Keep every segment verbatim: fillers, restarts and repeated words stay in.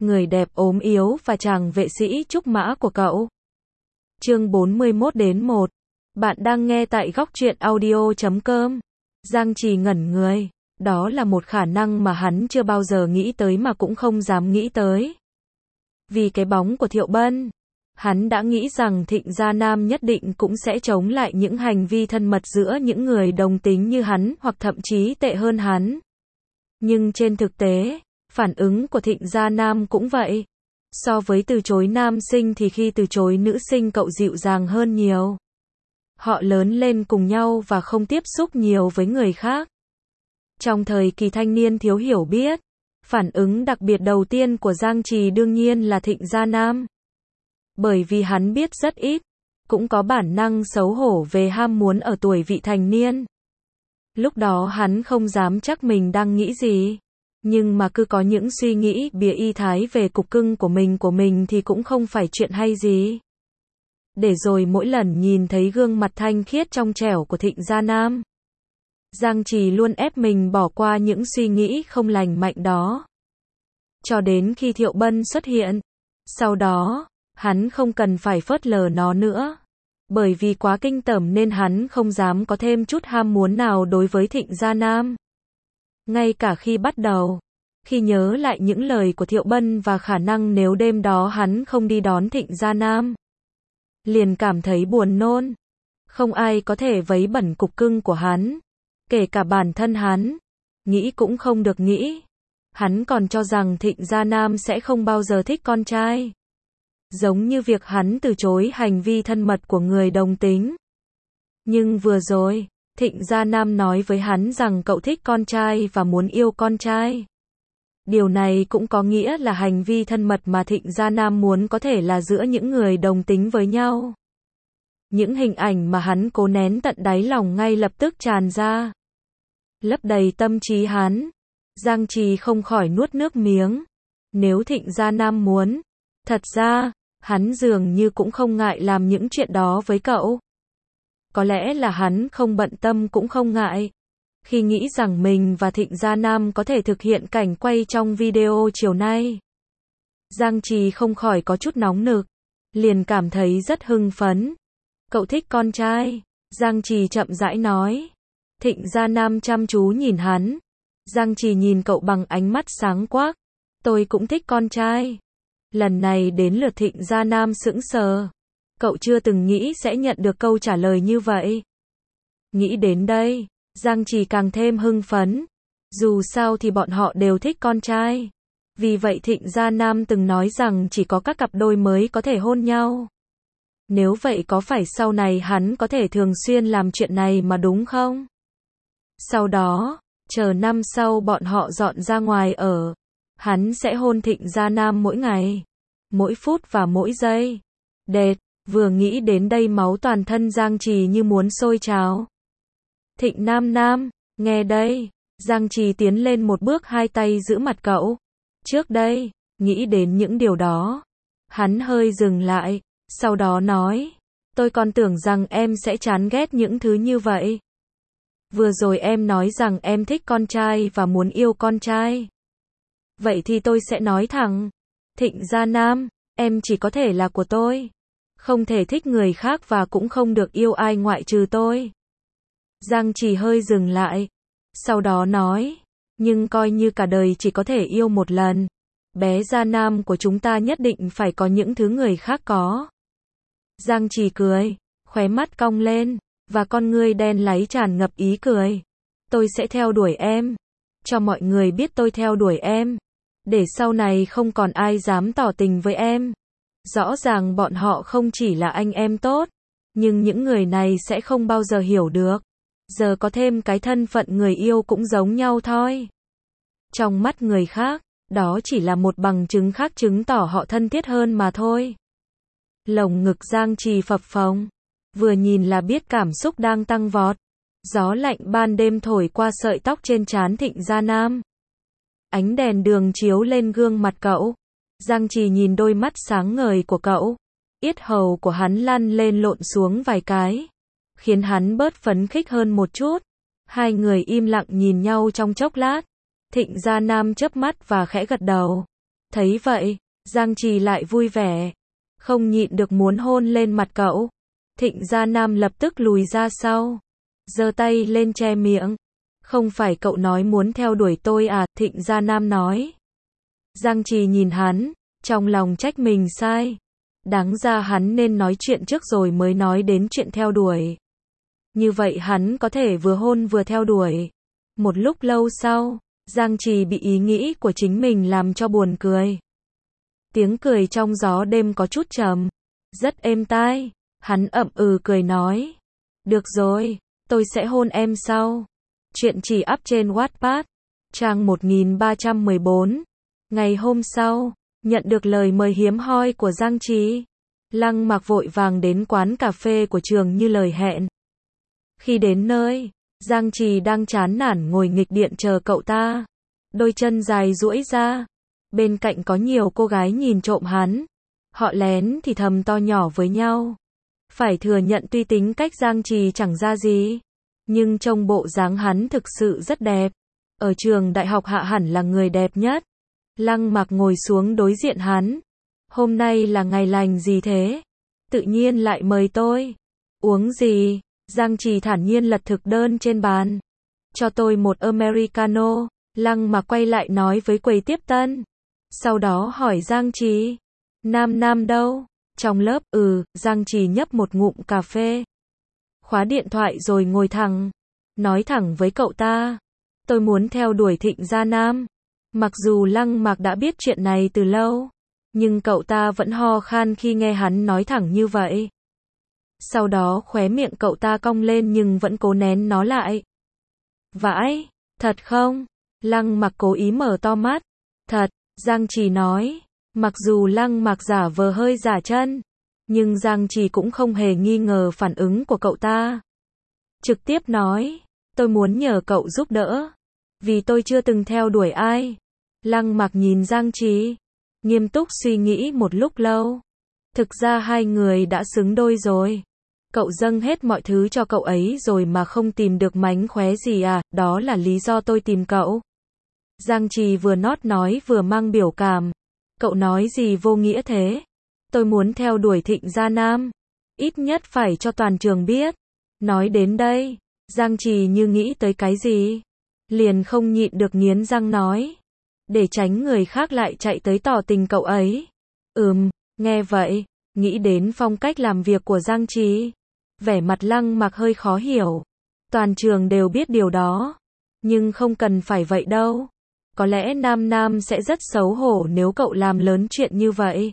người đẹp ốm yếu và chàng vệ sĩ trúc mã của cậu. Chương bốn mươi mốt đến một. Bạn đang nghe tại góc truyện audio chấm com. Giang Trì ngẩn người. Đó là một khả năng mà hắn chưa bao giờ nghĩ tới mà cũng không dám nghĩ tới. Vì cái bóng của Thiệu Bân, hắn đã nghĩ rằng Thịnh Gia Nam nhất định cũng sẽ chống lại những hành vi thân mật giữa những người đồng tính như hắn, hoặc thậm chí tệ hơn hắn. Nhưng trên thực tế, phản ứng của Thịnh Gia Nam cũng vậy. So với từ chối nam sinh thì khi từ chối nữ sinh cậu dịu dàng hơn nhiều. Họ lớn lên cùng nhau và không tiếp xúc nhiều với người khác. Trong thời kỳ thanh niên thiếu hiểu biết, phản ứng đặc biệt đầu tiên của Giang Trì đương nhiên là Thịnh Gia Nam. Bởi vì hắn biết rất ít, cũng có bản năng xấu hổ về ham muốn ở tuổi vị thành niên. Lúc đó hắn không dám chắc mình đang nghĩ gì, nhưng mà cứ có những suy nghĩ bịa y thái về cục cưng của mình của mình thì cũng không phải chuyện hay gì. Để rồi mỗi lần nhìn thấy gương mặt thanh khiết trong trẻo của Thịnh Gia Nam, Giang Trì luôn ép mình bỏ qua những suy nghĩ không lành mạnh đó. Cho đến khi Thiệu Bân xuất hiện, sau đó, hắn không cần phải phớt lờ nó nữa. Bởi vì quá kinh tởm nên hắn không dám có thêm chút ham muốn nào đối với Thịnh Gia Nam. Ngay cả khi bắt đầu, khi nhớ lại những lời của Thiệu Bân và khả năng nếu đêm đó hắn không đi đón Thịnh Gia Nam, liền cảm thấy buồn nôn. Không ai có thể vấy bẩn cục cưng của hắn, kể cả bản thân hắn. Nghĩ cũng không được nghĩ. Hắn còn cho rằng Thịnh Gia Nam sẽ không bao giờ thích con trai. Giống như việc hắn từ chối hành vi thân mật của người đồng tính. Nhưng vừa rồi, Thịnh Gia Nam nói với hắn rằng cậu thích con trai và muốn yêu con trai. Điều này cũng có nghĩa là hành vi thân mật mà Thịnh Gia Nam muốn có thể là giữa những người đồng tính với nhau. Những hình ảnh mà hắn cố nén tận đáy lòng ngay lập tức tràn ra, lấp đầy tâm trí hắn. Giang Trì không khỏi nuốt nước miếng. Nếu Thịnh Gia Nam muốn, thật ra, hắn dường như cũng không ngại làm những chuyện đó với cậu. Có lẽ là hắn không bận tâm cũng không ngại. Khi nghĩ rằng mình và Thịnh Gia Nam có thể thực hiện cảnh quay trong video chiều nay, Giang Trì không khỏi có chút nóng nực, liền cảm thấy rất hưng phấn. Cậu thích con trai, Giang Trì chậm rãi nói. Thịnh Gia Nam chăm chú nhìn hắn. Giang Trì nhìn cậu bằng ánh mắt sáng quắc. Tôi cũng thích con trai. Lần này đến lượt Thịnh Gia Nam sững sờ. Cậu chưa từng nghĩ sẽ nhận được câu trả lời như vậy. Nghĩ đến đây, Giang Trì càng thêm hưng phấn. Dù sao thì bọn họ đều thích con trai. Vì vậy Thịnh Gia Nam từng nói rằng chỉ có các cặp đôi mới có thể hôn nhau. Nếu vậy có phải sau này hắn có thể thường xuyên làm chuyện này mà đúng không? Sau đó, chờ năm sau bọn họ dọn ra ngoài ở, hắn sẽ hôn Thịnh Gia Nam mỗi ngày, mỗi phút và mỗi giây. Đệt, vừa nghĩ đến đây máu toàn thân Giang Trì như muốn sôi trào. Thịnh Nam Nam, nghe đây. Giang Trì tiến lên một bước, hai tay giữ mặt cậu. Trước đây, nghĩ đến những điều đó, hắn hơi dừng lại, sau đó nói, tôi còn tưởng rằng em sẽ chán ghét những thứ như vậy. Vừa rồi em nói rằng em thích con trai và muốn yêu con trai. Vậy thì tôi sẽ nói thẳng, Thịnh Gia Nam, em chỉ có thể là của tôi. Không thể thích người khác và cũng không được yêu ai ngoại trừ tôi. Giang Trì hơi dừng lại, sau đó nói, nhưng coi như cả đời chỉ có thể yêu một lần. Bé Gia Nam của chúng ta nhất định phải có những thứ người khác có. Giang Trì cười, khóe mắt cong lên, và con ngươi đen láy tràn ngập ý cười. Tôi sẽ theo đuổi em, cho mọi người biết tôi theo đuổi em, để sau này không còn ai dám tỏ tình với em. Rõ ràng bọn họ không chỉ là anh em tốt, nhưng những người này sẽ không bao giờ hiểu được. Giờ có thêm cái thân phận người yêu cũng giống nhau thôi. Trong mắt người khác, đó chỉ là một bằng chứng khác chứng tỏ họ thân thiết hơn mà thôi. Lồng ngực Giang Trì phập phồng, vừa nhìn là biết cảm xúc đang tăng vọt. Gió lạnh ban đêm thổi qua sợi tóc trên trán Thịnh Gia Nam. Ánh đèn đường chiếu lên gương mặt cậu. Giang Trì nhìn đôi mắt sáng ngời của cậu. Yết hầu của hắn lăn lên lộn xuống vài cái, khiến hắn bớt phấn khích hơn một chút. Hai người im lặng nhìn nhau trong chốc lát. Thịnh Gia Nam chớp mắt và khẽ gật đầu. Thấy vậy, Giang Trì lại vui vẻ, không nhịn được muốn hôn lên mặt cậu. Thịnh Gia Nam lập tức lùi ra sau, giơ tay lên che miệng. Không phải cậu nói muốn theo đuổi tôi à, Thịnh Gia Nam nói. Giang Trì nhìn hắn, trong lòng trách mình sai. Đáng ra hắn nên nói chuyện trước rồi mới nói đến chuyện theo đuổi. Như vậy hắn có thể vừa hôn vừa theo đuổi. Một lúc lâu sau, Giang Trì bị ý nghĩ của chính mình làm cho buồn cười. Tiếng cười trong gió đêm có chút trầm, rất êm tai. Hắn ậm ừ cười nói. Được rồi, tôi sẽ hôn em sau. Chuyện chỉ up trên Wattpad, trang một nghìn ba trăm mười bốn. Ngày hôm sau, nhận được lời mời hiếm hoi của Giang Trì, Lăng Mặc vội vàng đến quán cà phê của trường như lời hẹn. Khi đến nơi, Giang Trì đang chán nản ngồi nghịch điện chờ cậu ta. Đôi chân dài duỗi ra, bên cạnh có nhiều cô gái nhìn trộm hắn. Họ lén thì thầm to nhỏ với nhau. Phải thừa nhận tuy tính cách Giang Trì chẳng ra gì, nhưng trông bộ dáng hắn thực sự rất đẹp. Ở trường đại học hạ hẳn là người đẹp nhất. Lăng Mặc ngồi xuống đối diện hắn. Hôm nay là ngày lành gì thế? Tự nhiên lại mời tôi. Uống gì? Giang Trì thản nhiên lật thực đơn trên bàn. Cho tôi một Americano. Lăng Mặc quay lại nói với quầy tiếp tân. Sau đó hỏi Giang Trì. Nam Nam đâu? Trong lớp, ừ, Giang Trì nhấp một ngụm cà phê. Khóa điện thoại rồi ngồi thẳng. Nói thẳng với cậu ta. Tôi muốn theo đuổi Thịnh Gia Nam. Mặc dù Lăng Mặc đã biết chuyện này từ lâu, nhưng cậu ta vẫn ho khan khi nghe hắn nói thẳng như vậy. Sau đó khóe miệng cậu ta cong lên nhưng vẫn cố nén nó lại. Vãi, thật không? Lăng Mặc cố ý mở to mắt. Thật, Giang Trì nói. Mặc dù Lăng Mặc giả vờ hơi giả chân, nhưng Giang Trì cũng không hề nghi ngờ phản ứng của cậu ta. Trực tiếp nói, tôi muốn nhờ cậu giúp đỡ, vì tôi chưa từng theo đuổi ai. Lăng Mặc nhìn Giang Trì, nghiêm túc suy nghĩ một lúc lâu. Thực ra hai người đã xứng đôi rồi. Cậu dâng hết mọi thứ cho cậu ấy rồi mà không tìm được mánh khóe gì à, đó là lý do tôi tìm cậu. Giang Trì vừa nót nói vừa mang biểu cảm. Cậu nói gì vô nghĩa thế? Tôi muốn theo đuổi Thịnh Gia Nam. Ít nhất phải cho toàn trường biết. Nói đến đây, Giang Trì như nghĩ tới cái gì. Liền không nhịn được nghiến răng nói. Để tránh người khác lại chạy tới tỏ tình cậu ấy. Ừm, nghe vậy, nghĩ đến phong cách làm việc của Giang Trì. Vẻ mặt Lăng Mặc hơi khó hiểu. Toàn trường đều biết điều đó. Nhưng không cần phải vậy đâu. Có lẽ Nam Nam sẽ rất xấu hổ nếu cậu làm lớn chuyện như vậy.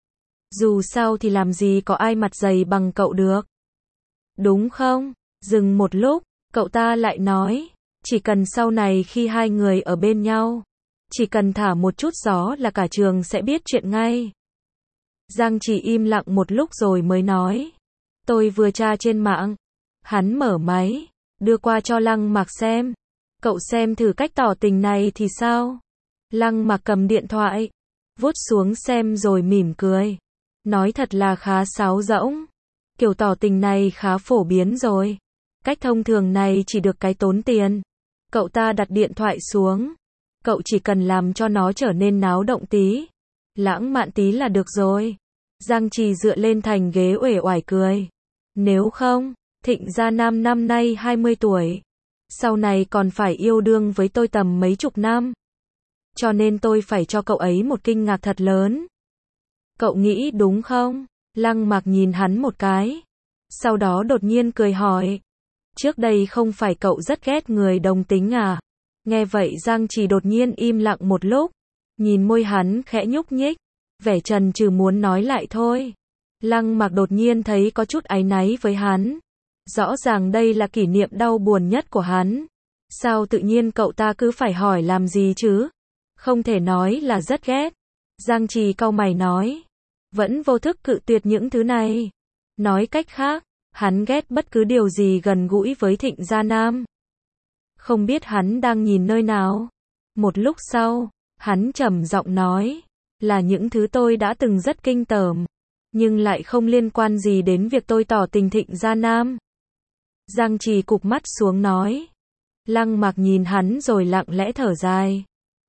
Dù sao thì làm gì có ai mặt dày bằng cậu được. Đúng không? Dừng một lúc, cậu ta lại nói. Chỉ cần sau này khi hai người ở bên nhau, chỉ cần thả một chút gió là cả trường sẽ biết chuyện ngay. Giang Trì im lặng một lúc rồi mới nói. Tôi vừa tra trên mạng. Hắn mở máy, đưa qua cho Lăng Mặc xem. Cậu xem thử cách tỏ tình này thì sao? Lăng Mặc cầm điện thoại, vuốt xuống xem rồi mỉm cười. Nói thật là khá sáo rỗng. Kiểu tỏ tình này khá phổ biến rồi. Cách thông thường này chỉ được cái tốn tiền. Cậu ta đặt điện thoại xuống. Cậu chỉ cần làm cho nó trở nên náo động tí, lãng mạn tí là được rồi. Giang Trì dựa lên thành ghế uể oải cười. Nếu không, Thịnh Gia Nam năm nay hai mươi tuổi. Sau này còn phải yêu đương với tôi tầm mấy chục năm. Cho nên tôi phải cho cậu ấy một kinh ngạc thật lớn. Cậu nghĩ đúng không? Lăng Mặc nhìn hắn một cái. Sau đó đột nhiên cười hỏi. Trước đây không phải cậu rất ghét người đồng tính à? Nghe vậy Giang Trì đột nhiên im lặng một lúc. Nhìn môi hắn khẽ nhúc nhích. Vẻ chần chừ muốn nói lại thôi. Lăng Mặc đột nhiên thấy có chút áy náy với hắn. Rõ ràng đây là kỷ niệm đau buồn nhất của hắn. Sao tự nhiên cậu ta cứ phải hỏi làm gì chứ? Không thể nói là rất ghét. Giang Trì cau mày nói. Vẫn vô thức cự tuyệt những thứ này. Nói cách khác, hắn ghét bất cứ điều gì gần gũi với Thịnh Gia Nam. Không biết hắn đang nhìn nơi nào. Một lúc sau, hắn trầm giọng nói. Là những thứ tôi đã từng rất kinh tởm. Nhưng lại không liên quan gì đến việc tôi tỏ tình Thịnh Gia Nam. Giang Trì cụp mắt xuống nói. Lăng Mặc nhìn hắn rồi lặng lẽ thở dài.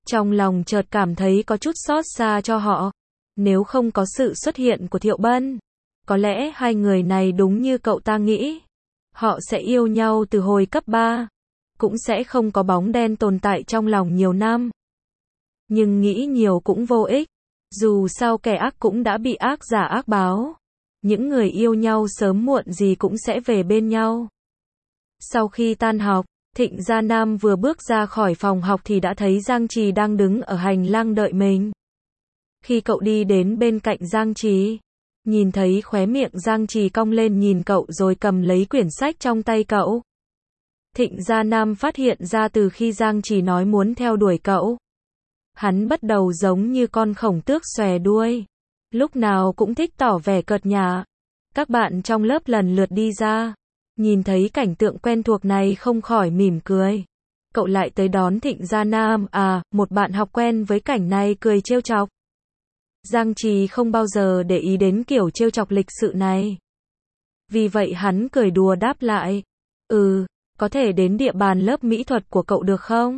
Trong lòng chợt cảm thấy có chút xót xa cho họ. Nếu không có sự xuất hiện của Thiệu Bân, có lẽ hai người này đúng như cậu ta nghĩ. Họ sẽ yêu nhau từ hồi cấp ba. Cũng sẽ không có bóng đen tồn tại trong lòng nhiều năm. Nhưng nghĩ nhiều cũng vô ích. Dù sao kẻ ác cũng đã bị ác giả ác báo. Những người yêu nhau sớm muộn gì cũng sẽ về bên nhau. Sau khi tan học, Thịnh Gia Nam vừa bước ra khỏi phòng học thì đã thấy Giang Trì đang đứng ở hành lang đợi mình. Khi cậu đi đến bên cạnh Giang Trì, nhìn thấy khóe miệng Giang Trì cong lên nhìn cậu rồi cầm lấy quyển sách trong tay cậu. Thịnh Gia Nam phát hiện ra từ khi Giang Trì nói muốn theo đuổi cậu, hắn bắt đầu giống như con khổng tước xòe đuôi, lúc nào cũng thích tỏ vẻ cợt nhả. Các bạn trong lớp lần lượt đi ra, nhìn thấy cảnh tượng quen thuộc này không khỏi mỉm cười. Cậu lại tới đón Thịnh Gia Nam, à, một bạn học quen với cảnh này cười trêu chọc. Giang Trì không bao giờ để ý đến kiểu trêu chọc lịch sự này. Vì vậy hắn cười đùa đáp lại, ừ, có thể đến địa bàn lớp mỹ thuật của cậu được không?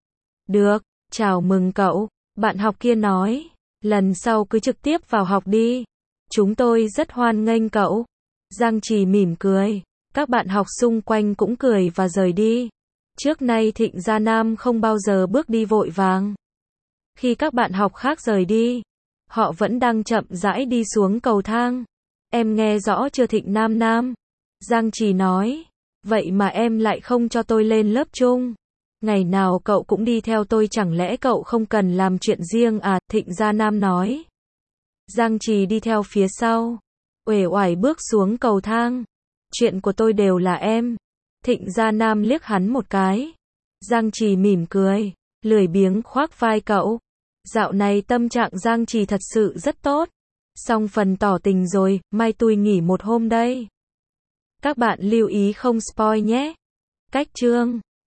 Được, chào mừng cậu, bạn học kia nói, lần sau cứ trực tiếp vào học đi. Chúng tôi rất hoan nghênh cậu. Giang Trì mỉm cười, các bạn học xung quanh cũng cười và rời đi. Trước nay Thịnh Gia Nam không bao giờ bước đi vội vàng. Khi các bạn học khác rời đi, họ vẫn đang chậm rãi đi xuống cầu thang. Em nghe rõ chưa Thịnh Nam Nam? Giang Trì nói, vậy mà em lại không cho tôi lên lớp chung. Ngày nào cậu cũng đi theo tôi, chẳng lẽ cậu không cần làm chuyện riêng à? Thịnh Gia Nam nói. Giang Trì đi theo phía sau, uể oải bước xuống cầu thang. Chuyện của tôi đều là em. Thịnh Gia Nam liếc hắn một cái. Giang Trì mỉm cười, lười biếng khoác vai cậu. Dạo này tâm trạng Giang Trì thật sự rất tốt. Xong phần tỏ tình rồi, mai tôi nghỉ một hôm đây. Các bạn lưu ý không spoil nhé. Cách chương